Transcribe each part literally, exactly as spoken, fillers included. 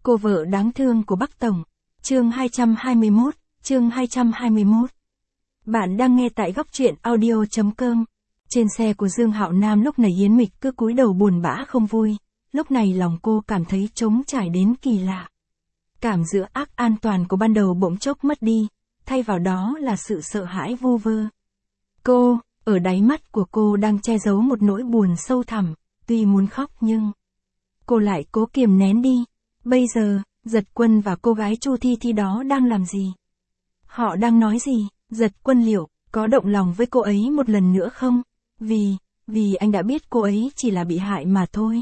Cô vợ đáng thương của Bắc Tổng. Chương hai trăm hai mươi mốt, chương hai trăm hai mươi mốt. Bạn đang nghe tại góc truyện audio chấm com. Trên xe của Dương Hạo Nam lúc này Yến Mịch cứ cúi đầu buồn bã không vui, lúc này lòng cô cảm thấy trống trải đến kỳ lạ. Cảm giữa ác an toàn của ban đầu bỗng chốc mất đi, thay vào đó là sự sợ hãi vu vơ. Cô, ở đáy mắt của cô đang che giấu một nỗi buồn sâu thẳm, tuy muốn khóc nhưng cô lại cố kiềm nén đi. Bây giờ, Giật Quân và cô gái Chu Thi Thi đó đang làm gì? Họ đang nói gì? Giật Quân liệu có động lòng với cô ấy một lần nữa không? Vì, vì anh đã biết cô ấy chỉ là bị hại mà thôi.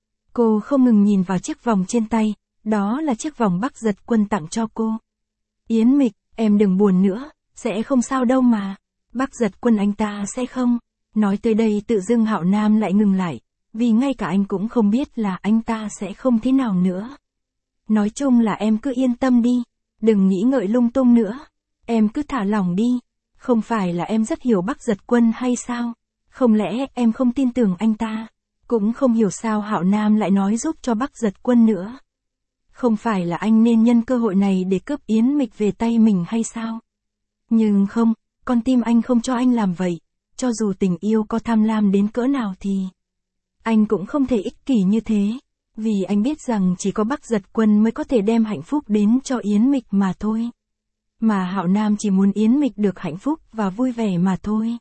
Cô không ngừng nhìn vào chiếc vòng trên tay, đó là chiếc vòng Bắc Giật Quân tặng cho cô. Yến Mịch, em đừng buồn nữa, sẽ không sao đâu mà. Bắc Giật Quân anh ta sẽ không. Nói tới đây tự dưng Hạo Nam lại ngừng lại, vì ngay cả anh cũng không biết là anh ta sẽ không thế nào nữa. Nói chung là em cứ yên tâm đi, đừng nghĩ ngợi lung tung nữa. Em cứ thả lỏng đi, không phải là em rất hiểu Bắc Giật Quân hay sao? Không lẽ em không tin tưởng anh ta? Cũng không hiểu sao Hạo Nam lại nói giúp cho Bắc Giật Quân nữa. Không phải là anh nên nhân cơ hội này để cướp Yến Mịch về tay mình hay sao? Nhưng không, con tim anh không cho anh làm vậy. Cho dù tình yêu có tham lam đến cỡ nào thì anh cũng không thể ích kỷ như thế. Vì anh biết rằng chỉ có Bắc Giật Quân mới có thể đem hạnh phúc đến cho Yến Mịch mà thôi. Mà Hạo Nam chỉ muốn Yến Mịch được hạnh phúc và vui vẻ mà thôi.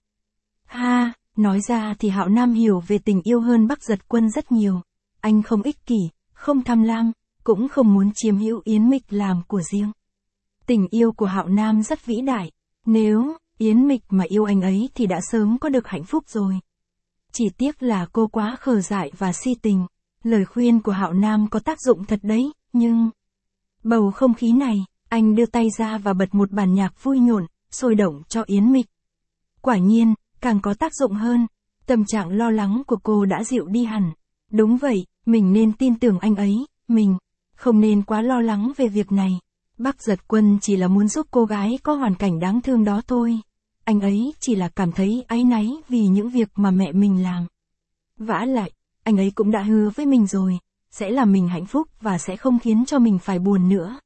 Ha, nói ra thì Hạo Nam hiểu về tình yêu hơn Bắc Giật Quân rất nhiều. Anh không ích kỷ, không tham lam, cũng không muốn chiếm hữu Yến Mịch làm của riêng. Tình yêu của Hạo Nam rất vĩ đại. Nếu Yến Mịch mà yêu anh ấy thì đã sớm có được hạnh phúc rồi. Chỉ tiếc là cô quá khờ dại và si tình. Lời khuyên của Hạo Nam có tác dụng thật đấy, nhưng bầu không khí này, anh đưa tay ra và bật một bản nhạc vui nhộn, sôi động cho Yến Mịch. Quả nhiên, càng có tác dụng hơn, tâm trạng lo lắng của cô đã dịu đi hẳn. Đúng vậy, mình nên tin tưởng anh ấy, mình không nên quá lo lắng về việc này. Bắc Giật Quân chỉ là muốn giúp cô gái có hoàn cảnh đáng thương đó thôi. Anh ấy chỉ là cảm thấy áy náy vì những việc mà mẹ mình làm. Vả lại, anh ấy cũng đã hứa với mình rồi, sẽ làm mình hạnh phúc và sẽ không khiến cho mình phải buồn nữa.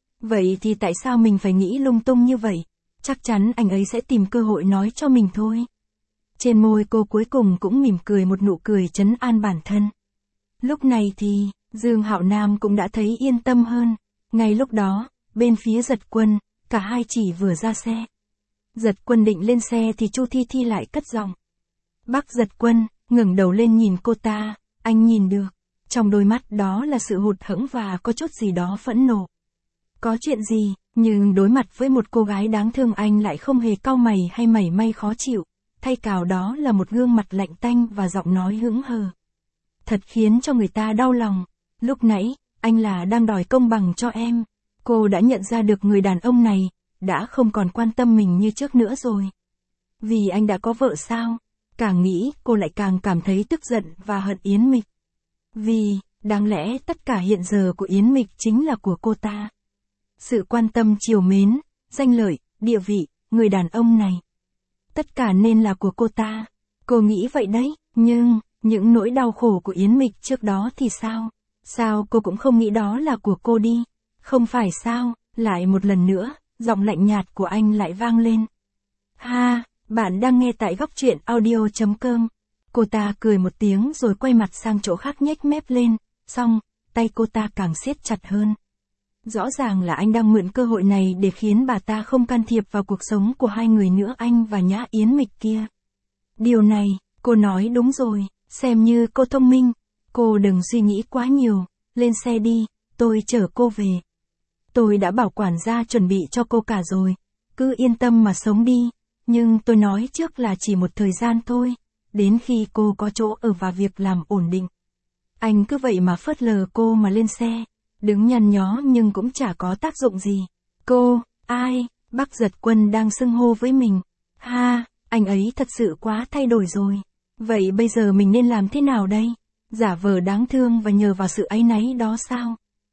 Vậy thì tại sao mình phải nghĩ lung tung như vậy? Chắc chắn anh ấy sẽ tìm cơ hội nói cho mình thôi. Trên môi cô cuối cùng cũng mỉm cười một nụ cười trấn an bản thân. Lúc này thì, Dương Hạo Nam cũng đã thấy yên tâm hơn. Ngay lúc đó, bên phía Giật Quân, cả hai chỉ vừa ra xe. Giật Quân định lên xe thì Chu Thi Thi lại cất giọng. Bắc Giật Quân ngẩng đầu lên nhìn cô ta, anh nhìn được. Trong đôi mắt đó là sự hụt hẫng và có chút gì đó phẫn nộ. Có chuyện gì, nhưng đối mặt với một cô gái đáng thương anh lại không hề cau mày hay mảy may khó chịu. Thay vào đó là một gương mặt lạnh tanh và giọng nói hững hờ. Thật khiến cho người ta đau lòng. Lúc nãy, anh là đang đòi công bằng cho em. Cô đã nhận ra được người đàn ông này, đã không còn quan tâm mình như trước nữa rồi. Vì anh đã có vợ sao? Càng nghĩ, cô lại càng cảm thấy tức giận và hận Yến Mịch. Vì, đáng lẽ tất cả hiện giờ của Yến Mịch chính là của cô ta. Sự quan tâm trìu mến, danh lợi, địa vị, người đàn ông này. Tất cả nên là của cô ta. Cô nghĩ vậy đấy, nhưng, những nỗi đau khổ của Yến Mịch trước đó thì sao? Sao cô cũng không nghĩ đó là của cô đi? Không phải sao? Lại một lần nữa, giọng lạnh nhạt của anh lại vang lên. Ha, bạn đang nghe tại góc truyện audio chấm com. Cô ta cười một tiếng rồi quay mặt sang chỗ khác nhếch mép lên, xong, tay cô ta càng siết chặt hơn. Rõ ràng là anh đang mượn cơ hội này để khiến bà ta không can thiệp vào cuộc sống của hai người nữa, anh và Nhã Yến Mịch kia. Điều này, cô nói đúng rồi, xem như cô thông minh. Cô đừng suy nghĩ quá nhiều, lên xe đi, tôi chở cô về. Tôi đã bảo quản gia chuẩn bị cho cô cả rồi, cứ yên tâm mà sống đi. Nhưng tôi nói trước là chỉ một thời gian thôi, đến khi cô có chỗ ở và việc làm ổn định. Anh cứ vậy mà phớt lờ cô mà lên xe, đứng nhăn nhó nhưng cũng chả có tác dụng gì. Cô, ai? Bắc Giật Quân đang xưng hô với mình. Ha, anh ấy thật sự quá thay đổi rồi. Vậy bây giờ mình nên làm thế nào đây? Giả vờ đáng thương và nhờ vào sự áy náy đó sao?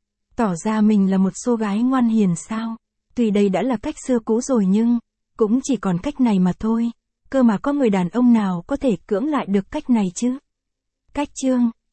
Tỏ ra mình là một cô gái ngoan hiền sao? Tuy đây đã là cách xưa cũ rồi nhưng cũng chỉ còn cách này mà thôi. Cơ mà có người đàn ông nào có thể cưỡng lại được cách này chứ? Cách chương